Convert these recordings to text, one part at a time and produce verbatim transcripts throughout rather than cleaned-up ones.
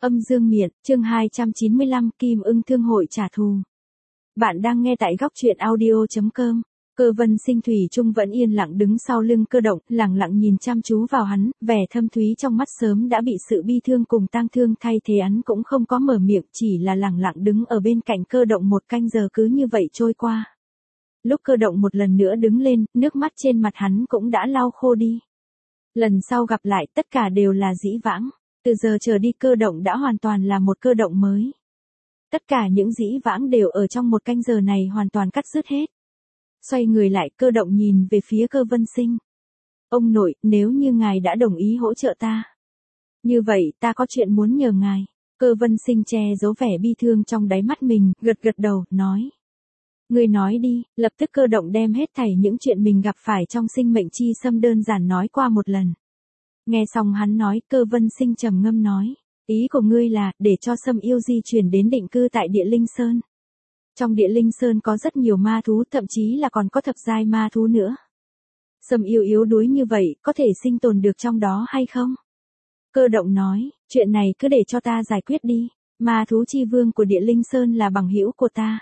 Âm dương miện, chương hai trăm chín mươi lăm, Kim Ưng Thương hội trả thù. Bạn đang nghe tại góc truyện audio chấm com. Cơ Vân Sinh thủy chung vẫn yên lặng đứng sau lưng Cơ Động, lặng lặng nhìn chăm chú vào hắn, vẻ thâm thúy trong mắt sớm đã bị sự bi thương cùng tang thương thay thế, hắn cũng không có mở miệng, chỉ là lặng lặng đứng ở bên cạnh Cơ Động một canh giờ cứ như vậy trôi qua. Lúc Cơ Động một lần nữa đứng lên, nước mắt trên mặt hắn cũng đã lau khô đi. Lần sau gặp lại tất cả đều là dĩ vãng. Từ giờ trở đi Cơ Động đã hoàn toàn là một Cơ Động mới. Tất cả những dĩ vãng đều ở trong một canh giờ này hoàn toàn cắt dứt hết. Xoay người lại, Cơ Động nhìn về phía Cơ Vân Sinh. Ông nội, nếu như ngài đã đồng ý hỗ trợ ta, như vậy ta có chuyện muốn nhờ ngài. Cơ Vân Sinh che giấu vẻ bi thương trong đáy mắt mình, gật gật đầu, nói. Ngươi nói đi. Lập tức Cơ Động đem hết thảy những chuyện mình gặp phải trong sinh mệnh chi xâm đơn giản nói qua một lần. Nghe xong hắn nói, Cơ Vân Sinh trầm ngâm nói, ý của ngươi là, để cho Sâm Yêu di chuyển đến định cư tại Địa Linh Sơn. Trong Địa Linh Sơn có rất nhiều ma thú, thậm chí là còn có thập giai ma thú nữa. Sâm Yêu yếu đuối như vậy, có thể sinh tồn được trong đó hay không? Cơ Động nói, chuyện này cứ để cho ta giải quyết đi, ma thú chi vương của Địa Linh Sơn là bằng hữu của ta.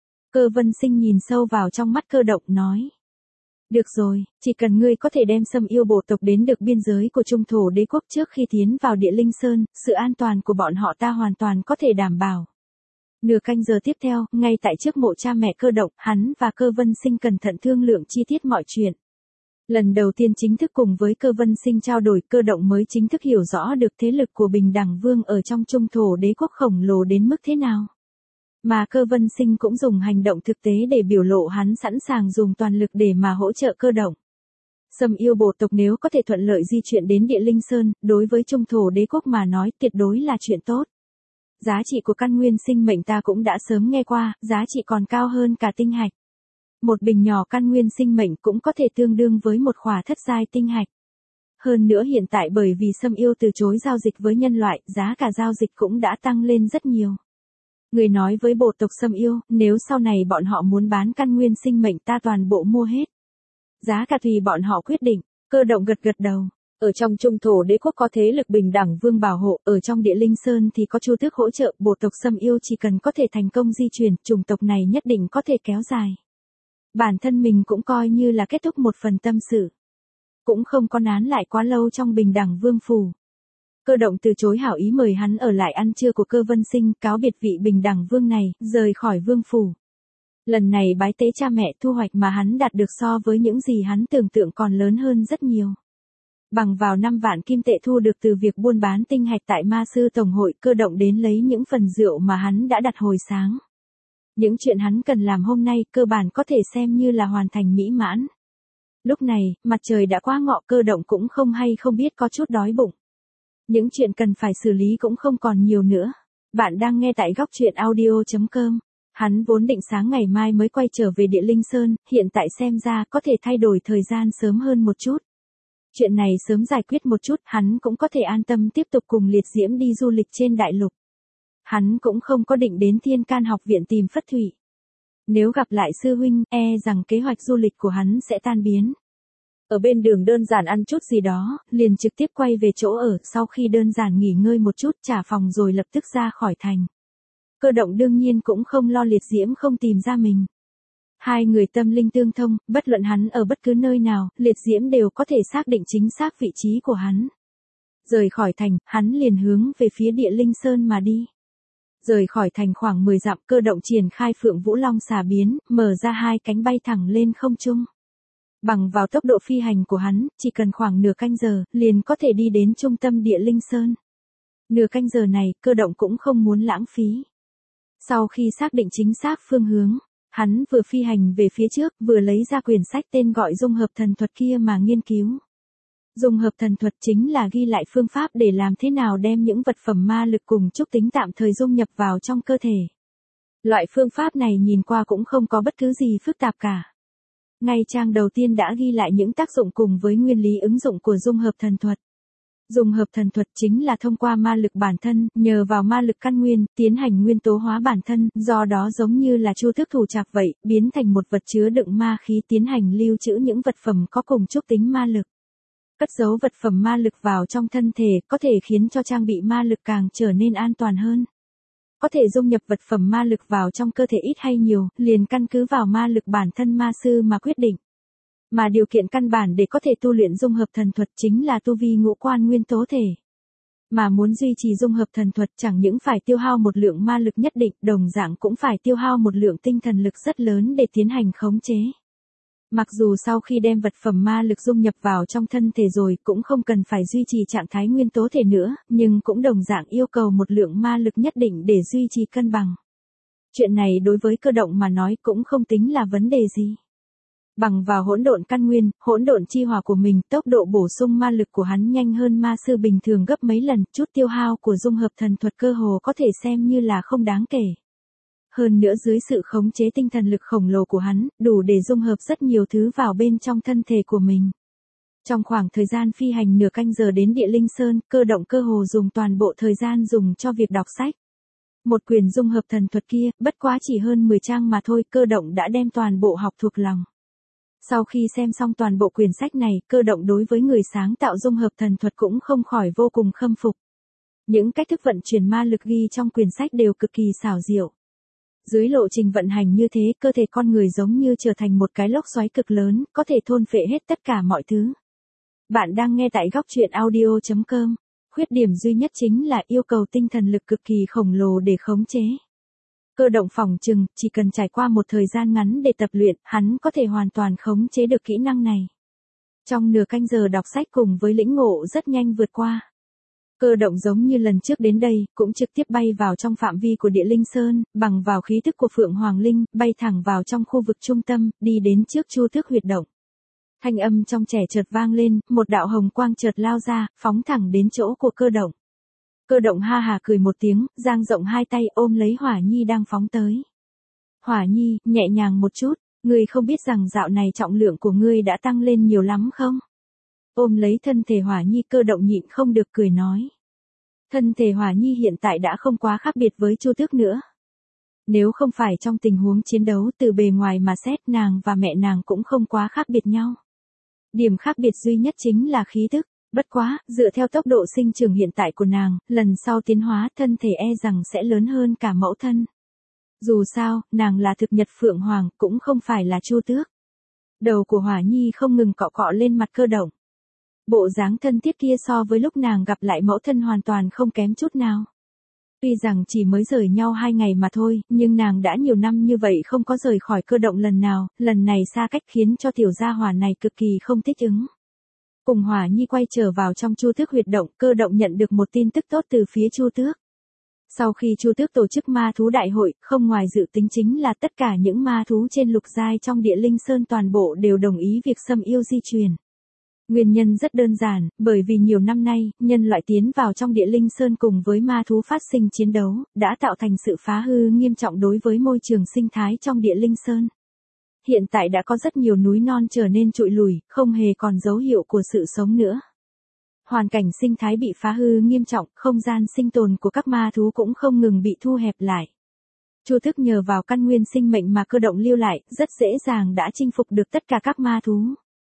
Cơ Vân Sinh nhìn sâu vào trong mắt Cơ Động nói. Được rồi, chỉ cần ngươi có thể đem Sâm Yêu bộ tộc đến được biên giới của Trung Thổ Đế quốc trước khi tiến vào Địa Linh Sơn, sự an toàn của bọn họ ta hoàn toàn có thể đảm bảo. Nửa canh giờ tiếp theo, ngay tại trước mộ cha mẹ Cơ Động, hắn và Cơ Vân Sinh cẩn thận thương lượng chi tiết mọi chuyện. Lần đầu tiên chính thức cùng với Cơ Vân Sinh trao đổi, Cơ Động mới chính thức hiểu rõ được thế lực của Bình Đẳng Vương ở trong Trung Thổ Đế quốc khổng lồ đến mức thế nào. Mà Cơ Vân Sinh cũng dùng hành động thực tế để biểu lộ hắn sẵn sàng dùng toàn lực để mà hỗ trợ Cơ Động. Sâm Yêu bộ tộc nếu có thể thuận lợi di chuyển đến Địa Linh Sơn, đối với Trung Thổ Đế quốc mà nói tuyệt đối là chuyện tốt. Giá trị của căn nguyên sinh mệnh ta cũng đã sớm nghe qua, giá trị còn cao hơn cả tinh hạch. Một bình nhỏ căn nguyên sinh mệnh cũng có thể tương đương với một khỏa thất giai tinh hạch. Hơn nữa hiện tại bởi vì Sâm Yêu từ chối giao dịch với nhân loại, giá cả giao dịch cũng đã tăng lên rất nhiều. Người nói với bộ tộc Sâm Yêu, nếu sau này bọn họ muốn bán căn nguyên sinh mệnh ta toàn bộ mua hết. Giá cả tùy bọn họ quyết định. Cơ Động gật gật đầu. Ở trong Trung Thổ Đế quốc có thế lực Bình Đẳng Vương bảo hộ, ở trong Địa Linh Sơn thì có Chu Tước hỗ trợ, bộ tộc Sâm Yêu chỉ cần có thể thành công di chuyển, chủng tộc này nhất định có thể kéo dài. Bản thân mình cũng coi như là kết thúc một phần tâm sự. Cũng không có nán lại quá lâu trong Bình Đẳng Vương phủ. Cơ Động từ chối hảo ý mời hắn ở lại ăn trưa của Cơ Vân Sinh, cáo biệt vị Bình Đẳng Vương này, rời khỏi vương phủ. Lần này bái tế cha mẹ, thu hoạch mà hắn đạt được so với những gì hắn tưởng tượng còn lớn hơn rất nhiều. Bằng vào năm vạn kim tệ thu được từ việc buôn bán tinh hạch tại Ma Sư Tổng hội, Cơ Động đến lấy những phần rượu mà hắn đã đặt hồi sáng. Những chuyện hắn cần làm hôm nay cơ bản có thể xem như là hoàn thành mỹ mãn. Lúc này, mặt trời đã quá ngọ, Cơ Động cũng không hay không biết có chút đói bụng. Những chuyện cần phải xử lý cũng không còn nhiều nữa. Bạn đang nghe tại góc truyện audio chấm com. Hắn vốn định sáng ngày mai mới quay trở về Địa Linh Sơn, hiện tại xem ra có thể thay đổi thời gian sớm hơn một chút. Chuyện này sớm giải quyết một chút, hắn cũng có thể an tâm tiếp tục cùng Liệt Diễm đi du lịch trên đại lục. Hắn cũng không có định đến Thiên Can học viện tìm Phất Thụy. Nếu gặp lại sư huynh, e rằng kế hoạch du lịch của hắn sẽ tan biến. Ở bên đường đơn giản ăn chút gì đó, liền trực tiếp quay về chỗ ở, sau khi đơn giản nghỉ ngơi một chút, trả phòng rồi lập tức ra khỏi thành. Cơ Động đương nhiên cũng không lo Liệt Diễm không tìm ra mình. Hai người tâm linh tương thông, bất luận hắn ở bất cứ nơi nào, Liệt Diễm đều có thể xác định chính xác vị trí của hắn. Rời khỏi thành, hắn liền hướng về phía Địa Linh Sơn mà đi. Rời khỏi thành khoảng mười dặm, Cơ Động triển khai Phượng Vũ Long xà biến, mở ra hai cánh bay thẳng lên không trung. Bằng vào tốc độ phi hành của hắn, chỉ cần khoảng nửa canh giờ, liền có thể đi đến trung tâm Địa Linh Sơn. Nửa canh giờ này, Cơ Động cũng không muốn lãng phí. Sau khi xác định chính xác phương hướng, hắn vừa phi hành về phía trước, vừa lấy ra quyển sách tên gọi Dung Hợp Thần Thuật kia mà nghiên cứu. Dung Hợp Thần Thuật chính là ghi lại phương pháp để làm thế nào đem những vật phẩm ma lực cùng trúc tính tạm thời dung nhập vào trong cơ thể. Loại phương pháp này nhìn qua cũng không có bất cứ gì phức tạp cả. Ngay trang đầu tiên đã ghi lại những tác dụng cùng với nguyên lý ứng dụng của Dung Hợp Thần Thuật. Dung Hợp Thần Thuật chính là thông qua ma lực bản thân, nhờ vào ma lực căn nguyên, tiến hành nguyên tố hóa bản thân, do đó giống như là Chu Tước thủ trạc vậy, biến thành một vật chứa đựng ma khí, tiến hành lưu trữ những vật phẩm có cùng trúc tính ma lực. Cất giấu vật phẩm ma lực vào trong thân thể có thể khiến cho trang bị ma lực càng trở nên an toàn hơn. Có thể dung nhập vật phẩm ma lực vào trong cơ thể ít hay nhiều, liền căn cứ vào ma lực bản thân ma sư mà quyết định. Mà điều kiện căn bản để có thể tu luyện dung hợp thần thuật chính là tu vi ngũ quan nguyên tố thể. Mà muốn duy trì dung hợp thần thuật chẳng những phải tiêu hao một lượng ma lực nhất định, đồng dạng cũng phải tiêu hao một lượng tinh thần lực rất lớn để tiến hành khống chế. Mặc dù sau khi đem vật phẩm ma lực dung nhập vào trong thân thể rồi cũng không cần phải duy trì trạng thái nguyên tố thể nữa, nhưng cũng đồng dạng yêu cầu một lượng ma lực nhất định để duy trì cân bằng. Chuyện này đối với Cơ Động mà nói cũng không tính là vấn đề gì. Bằng vào hỗn độn căn nguyên, hỗn độn chi hỏa của mình, tốc độ bổ sung ma lực của hắn nhanh hơn ma sư bình thường gấp mấy lần, chút tiêu hao của dung hợp thần thuật cơ hồ có thể xem như là không đáng kể. Hơn nữa dưới sự khống chế tinh thần lực khổng lồ của hắn, đủ để dung hợp rất nhiều thứ vào bên trong thân thể của mình. Trong khoảng thời gian phi hành nửa canh giờ đến Địa Linh Sơn, Cơ Động cơ hồ dùng toàn bộ thời gian dùng cho việc đọc sách. Một quyển dung hợp thần thuật kia, bất quá chỉ hơn mười trang mà thôi, Cơ Động đã đem toàn bộ học thuộc lòng. Sau khi xem xong toàn bộ quyển sách này, Cơ Động đối với người sáng tạo dung hợp thần thuật cũng không khỏi vô cùng khâm phục. Những cách thức vận chuyển ma lực ghi trong quyển sách đều cực kỳ xảo diệu. Dưới lộ trình vận hành như thế, cơ thể con người giống như trở thành một cái lốc xoáy cực lớn, có thể thôn phệ hết tất cả mọi thứ. Bạn đang nghe tại góc truyện audio chấm com. Khuyết điểm duy nhất chính là yêu cầu tinh thần lực cực kỳ khổng lồ để khống chế. Cơ Động phỏng chừng, chỉ cần trải qua một thời gian ngắn để tập luyện, hắn có thể hoàn toàn khống chế được kỹ năng này. Trong nửa canh giờ đọc sách cùng với lĩnh ngộ rất nhanh vượt qua. Cơ Động giống như lần trước đến đây, cũng trực tiếp bay vào trong phạm vi của Địa Linh Sơn, bằng vào khí thức của Phượng Hoàng Linh, bay thẳng vào trong khu vực trung tâm, đi đến trước Chu Tước huyệt động. Thanh âm trong trẻ chợt vang lên, một đạo hồng quang chợt lao ra, phóng thẳng đến chỗ của Cơ Động. Cơ Động ha hà cười một tiếng, dang rộng hai tay ôm lấy Hỏa Nhi đang phóng tới. Hỏa Nhi, nhẹ nhàng một chút, ngươi không biết rằng dạo này trọng lượng của ngươi đã tăng lên nhiều lắm không? Ôm lấy thân thể Hỏa Nhi, Cơ Động nhịn không được cười nói. Thân thể Hỏa Nhi hiện tại đã không quá khác biệt với Chu Tước nữa. Nếu không phải trong tình huống chiến đấu, từ bề ngoài mà xét, nàng và mẹ nàng cũng không quá khác biệt nhau. Điểm khác biệt duy nhất chính là khí tức. Bất quá, dựa theo tốc độ sinh trưởng hiện tại của nàng, lần sau tiến hóa thân thể e rằng sẽ lớn hơn cả mẫu thân. Dù sao, nàng là thực nhật Phượng Hoàng, cũng không phải là Chu Tước. Đầu của Hỏa Nhi không ngừng cọ cọ lên mặt Cơ Động. Bộ dáng thân thiết kia so với lúc nàng gặp lại mẫu thân hoàn toàn không kém chút nào. Tuy rằng chỉ mới rời nhau hai ngày mà thôi, nhưng nàng đã nhiều năm như vậy không có rời khỏi Cơ Động lần nào, lần này xa cách khiến cho tiểu gia hỏa này cực kỳ không thích ứng. Cùng Hỏa Nhi quay trở vào trong Chu Tước huyệt động, Cơ Động nhận được một tin tức tốt từ phía Chu Tước. Sau khi Chu Tước tổ chức ma thú đại hội, không ngoài dự tính chính là tất cả những ma thú trên lục giai trong Địa Linh Sơn toàn bộ đều đồng ý việc xâm yêu di truyền. Nguyên nhân rất đơn giản, bởi vì nhiều năm nay, nhân loại tiến vào trong Địa Linh Sơn cùng với ma thú phát sinh chiến đấu, đã tạo thành sự phá hư nghiêm trọng đối với môi trường sinh thái trong Địa Linh Sơn. Hiện tại đã có rất nhiều núi non trở nên trụi lùi, không hề còn dấu hiệu của sự sống nữa. Hoàn cảnh sinh thái bị phá hư nghiêm trọng, không gian sinh tồn của các ma thú cũng không ngừng bị thu hẹp lại. Chu Tước nhờ vào căn nguyên sinh mệnh mà Cơ Động lưu lại, rất dễ dàng đã chinh phục được tất cả các ma thú.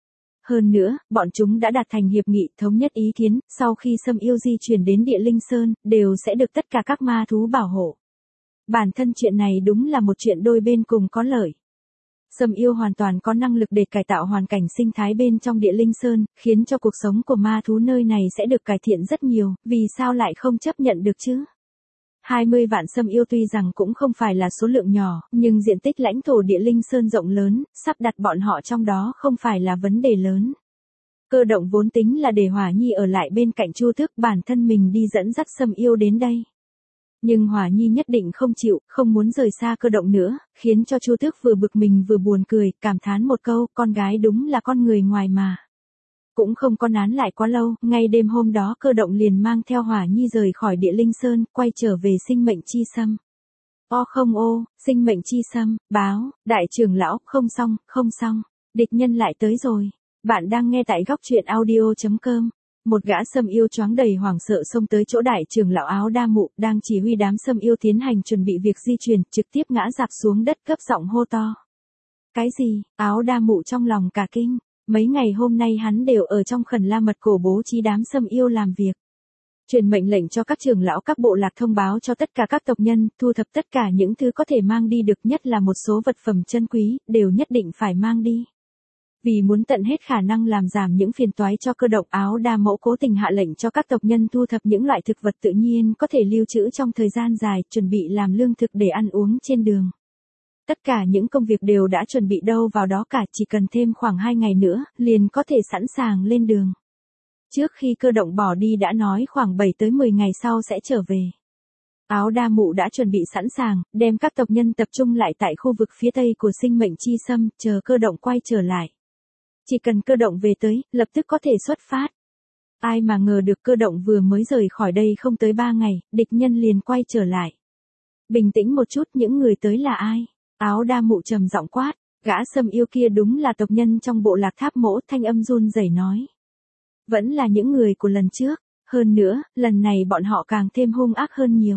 Hơn nữa, bọn chúng đã đạt thành hiệp nghị thống nhất ý kiến, sau khi xâm yêu di chuyển đến Địa Linh Sơn, đều sẽ được tất cả các ma thú bảo hộ. Bản thân chuyện này đúng là một chuyện đôi bên cùng có lợi. Xâm yêu hoàn toàn có năng lực để cải tạo hoàn cảnh sinh thái bên trong Địa Linh Sơn, khiến cho cuộc sống của ma thú nơi này sẽ được cải thiện rất nhiều, vì sao lại không chấp nhận được chứ? hai mươi vạn xâm yêu tuy rằng cũng không phải là số lượng nhỏ, nhưng diện tích lãnh thổ Địa Linh Sơn rộng lớn, sắp đặt bọn họ trong đó không phải là vấn đề lớn. Cơ Động vốn tính là để Hỏa Nhi ở lại bên cạnh Chu Tước, bản thân mình đi dẫn dắt xâm yêu đến đây. Nhưng Hỏa Nhi nhất định không chịu, không muốn rời xa Cơ Động nữa, khiến cho Chu Tước vừa bực mình vừa buồn cười, cảm thán một câu, con gái đúng là con người ngoài mà. Cũng không có nán lại quá lâu, ngay đêm hôm đó Cơ Động liền mang theo Hỏa Nhi rời khỏi Địa Linh Sơn, quay trở về sinh mệnh chi sâm. O không ô, sinh mệnh chi sâm, báo, đại trưởng lão, không xong, không xong, địch nhân lại tới rồi. Bạn đang nghe tại góc truyện audio chấm com. Một gã sâm yêu choáng đầy hoảng sợ xông tới chỗ đại trưởng lão áo đa mụ, đang chỉ huy đám sâm yêu tiến hành chuẩn bị việc di chuyển, trực tiếp ngã rạp xuống đất, cấp giọng hô to. Cái gì? Áo đa mụ trong lòng cả kinh. Mấy ngày hôm nay hắn đều ở trong Khẩn La Mật Cổ bố trí đám Sâm Yêu làm việc. Truyền mệnh lệnh cho các trưởng lão các bộ lạc thông báo cho tất cả các tộc nhân, thu thập tất cả những thứ có thể mang đi được, nhất là một số vật phẩm chân quý, đều nhất định phải mang đi. Vì muốn tận hết khả năng làm giảm những phiền toái cho Cơ Động, Áo Đa Mẫu cố tình hạ lệnh cho các tộc nhân thu thập những loại thực vật tự nhiên có thể lưu trữ trong thời gian dài, chuẩn bị làm lương thực để ăn uống trên đường. Tất cả những công việc đều đã chuẩn bị đâu vào đó cả, chỉ cần thêm khoảng hai ngày nữa, liền có thể sẵn sàng lên đường. Trước khi Cơ Động bỏ đi đã nói khoảng bảy tới mười ngày sau sẽ trở về. Áo Đa Mụ đã chuẩn bị sẵn sàng, đem các tộc nhân tập trung lại tại khu vực phía tây của Sinh Mệnh Chi Sâm, chờ Cơ Động quay trở lại. Chỉ cần Cơ Động về tới, lập tức có thể xuất phát. Ai mà ngờ được Cơ Động vừa mới rời khỏi đây không tới ba ngày, địch nhân liền quay trở lại. Bình tĩnh một chút, những người tới là ai? Áo Đa Mụ trầm giọng quát, gã Sâm Yêu kia đúng là tộc nhân trong bộ lạc Tháp Mỗ, thanh âm run rẩy nói. Vẫn là những người của lần trước, hơn nữa, lần này bọn họ càng thêm hung ác hơn nhiều.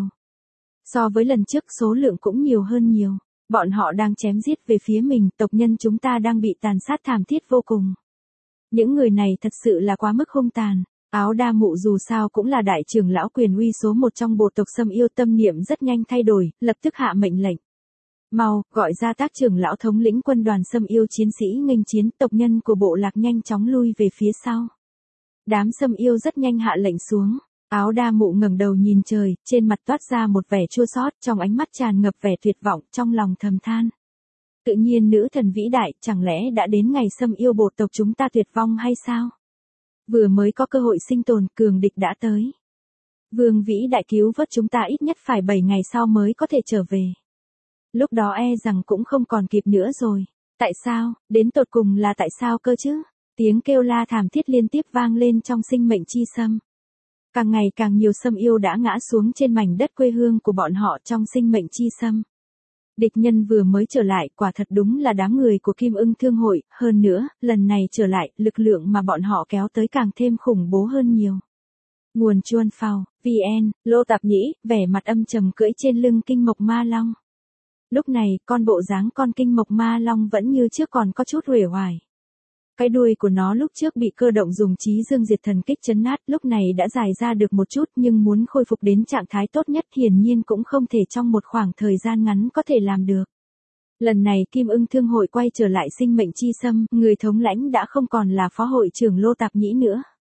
So với lần trước số lượng cũng nhiều hơn nhiều, bọn họ đang chém giết về phía mình, tộc nhân chúng ta đang bị tàn sát thảm thiết vô cùng. Những người này thật sự là quá mức hung tàn. Áo Đa Mụ dù sao cũng là đại trưởng lão quyền uy số một trong bộ tộc Sâm Yêu, tâm niệm rất nhanh thay đổi, lập tức hạ mệnh lệnh. Mau, gọi ra tác trưởng lão thống lĩnh quân đoàn Sâm Yêu chiến sĩ nghênh chiến, tộc nhân của bộ lạc nhanh chóng lui về phía sau. Đám Sâm Yêu rất nhanh hạ lệnh xuống. Áo Đa Mụ ngẩng đầu nhìn trời, trên mặt toát ra một vẻ chua xót, trong ánh mắt tràn ngập vẻ tuyệt vọng, trong lòng thầm than. Tự nhiên nữ thần vĩ đại, chẳng lẽ đã đến ngày Sâm Yêu bộ tộc chúng ta tuyệt vong hay sao? Vừa mới có cơ hội sinh tồn, cường địch đã tới. Vương vĩ đại cứu vớt chúng ta ít nhất phải bảy ngày sau mới có thể trở về. Lúc đó e rằng cũng không còn kịp nữa rồi. Tại sao, đến tột cùng là tại sao cơ chứ? Tiếng kêu la thảm thiết liên tiếp vang lên trong Sinh Mệnh Chi Sâm. Càng ngày càng nhiều Sâm Yêu đã ngã xuống trên mảnh đất quê hương của bọn họ trong Sinh Mệnh Chi Sâm. Địch nhân vừa mới trở lại, quả thật đúng là đám người của Kim Ưng Thương hội, hơn nữa, lần này trở lại, lực lượng mà bọn họ kéo tới càng thêm khủng bố hơn nhiều. Nguồn Chuan Phao, vê en, Lô Tạp Nhĩ, vẻ mặt âm trầm cưỡi trên lưng Kinh Mộc Ma Long. Lúc này, con bộ dáng con Kinh Mộc Ma Long vẫn như trước còn có chút uể oải. Cái đuôi của nó lúc trước bị Cơ Động dùng Chí Dương Diệt Thần Kích chấn nát, lúc này đã dài ra được một chút, nhưng muốn khôi phục đến trạng thái tốt nhất hiển nhiên cũng không thể trong một khoảng thời gian ngắn có thể làm được. Lần này Kim Ưng Thương hội quay trở lại Sinh Mệnh Chi Sâm, người thống lãnh đã không còn là phó hội trưởng Lô Tạp Nhĩ nữa.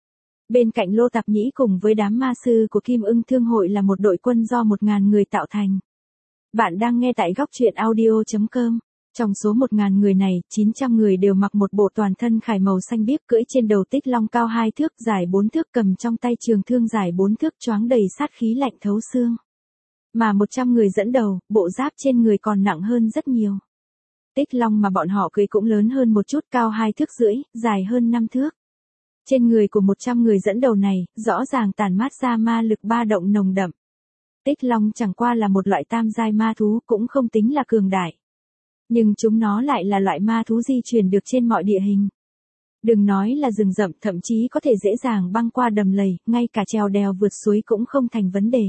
Bên cạnh Lô Tạp Nhĩ cùng với đám ma sư của Kim Ưng Thương hội là một đội quân do một ngàn người tạo thành. Bạn đang nghe tại góc truyện audio chấm com. Trong số một ngàn người này, chín trăm người đều mặc một bộ toàn thân khải màu xanh biếc, cưỡi trên đầu Tích Long cao hai thước, dài bốn thước, cầm trong tay trường thương dài bốn thước, choáng đầy sát khí lạnh thấu xương. Mà một trăm người dẫn đầu, bộ giáp trên người còn nặng hơn rất nhiều. Tích Long mà bọn họ cưỡi cũng lớn hơn một chút, cao hai thước rưỡi, dài hơn năm thước. Trên người của một trăm người dẫn đầu này, rõ ràng tản mát ra ma lực ba động nồng đậm. Tích Long chẳng qua là một loại tam giai ma thú, cũng không tính là cường đại. Nhưng chúng nó lại là loại ma thú di chuyển được trên mọi địa hình. Đừng nói là rừng rậm, thậm chí có thể dễ dàng băng qua đầm lầy, ngay cả trèo đèo vượt suối cũng không thành vấn đề.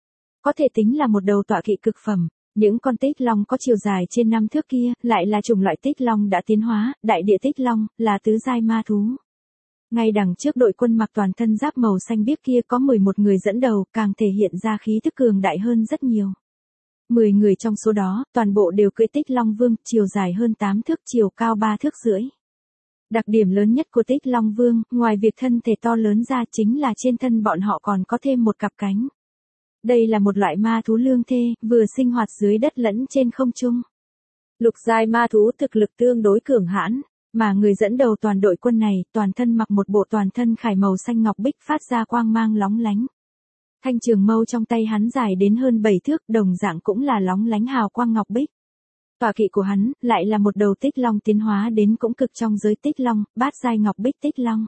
Có thể tính là một đầu tọa kỵ cực phẩm. Những con Tích Long có chiều dài trên năm thước kia, lại là chủng loại Tích Long đã tiến hóa, đại địa Tích Long, là tứ giai ma thú. Ngay đằng trước đội quân mặc toàn thân giáp màu xanh biếc kia có mười một người dẫn đầu, càng thể hiện ra khí tức cường đại hơn rất nhiều. mười người trong số đó, toàn bộ đều cưỡi Tích Long Vương, chiều dài hơn tám thước, chiều cao ba thước rưỡi. Đặc điểm lớn nhất của Tích Long Vương, ngoài việc thân thể to lớn ra, chính là trên thân bọn họ còn có thêm một cặp cánh. Đây là một loại ma thú lương thê, vừa sinh hoạt dưới đất lẫn trên không trung. Lục giai ma thú thực lực tương đối cường hãn, mà người dẫn đầu toàn đội quân này, toàn thân mặc một bộ toàn thân khải màu xanh ngọc bích phát ra quang mang lóng lánh. Thanh trường mâu trong tay hắn dài đến hơn bảy thước, đồng dạng cũng là lóng lánh hào quang ngọc bích. Tọa kỵ của hắn, lại là một đầu Tích Long tiến hóa đến cũng cực trong giới Tích Long, bát giai ngọc bích Tích Long.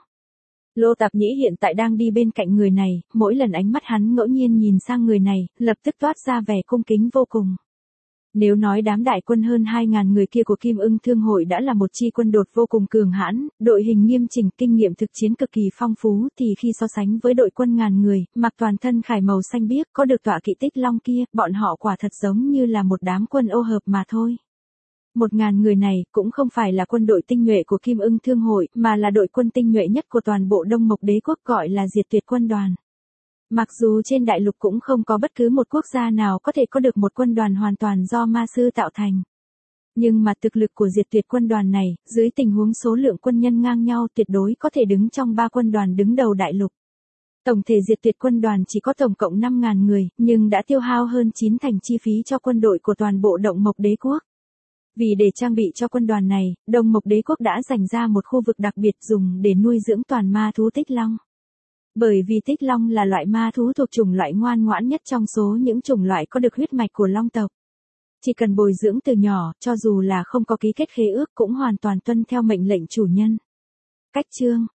Lô Tạp Nhĩ hiện tại đang đi bên cạnh người này, mỗi lần ánh mắt hắn ngẫu nhiên nhìn sang người này, lập tức toát ra vẻ cung kính vô cùng. Nếu nói đám đại quân hơn hai ngàn người kia của Kim Ưng Thương hội đã là một chi quân đột vô cùng cường hãn, đội hình nghiêm chỉnh, kinh nghiệm thực chiến cực kỳ phong phú, thì khi so sánh với đội quân ngàn người, mặc toàn thân khải màu xanh biếc, có được tọa kỵ Tích Long kia, bọn họ quả thật giống như là một đám quân ô hợp mà thôi. Một ngàn người này cũng không phải là quân đội tinh nhuệ của Kim Ưng Thương hội, mà là đội quân tinh nhuệ nhất của toàn bộ Đông Mộc Đế quốc, gọi là Diệt Tuyệt Quân đoàn. Mặc dù trên đại lục cũng không có bất cứ một quốc gia nào có thể có được một quân đoàn hoàn toàn do ma sư tạo thành. Nhưng mà thực lực của Diệt Tuyệt Quân đoàn này, dưới tình huống số lượng quân nhân ngang nhau, tuyệt đối có thể đứng trong ba quân đoàn đứng đầu đại lục. Tổng thể Diệt Tuyệt Quân đoàn chỉ có tổng cộng năm ngàn người, nhưng đã tiêu hao hơn chín thành chi phí cho quân đội của toàn bộ Động Mộc Đế quốc. Vì để trang bị cho quân đoàn này, Đông Mộc Đế quốc đã dành ra một khu vực đặc biệt dùng để nuôi dưỡng toàn ma thú Tích Long. Bởi vì Tích Long là loại ma thú thuộc chủng loại ngoan ngoãn nhất trong số những chủng loại có được huyết mạch của Long tộc. Chỉ cần bồi dưỡng từ nhỏ, cho dù là không có ký kết khế ước cũng hoàn toàn tuân theo mệnh lệnh chủ nhân. Cách chương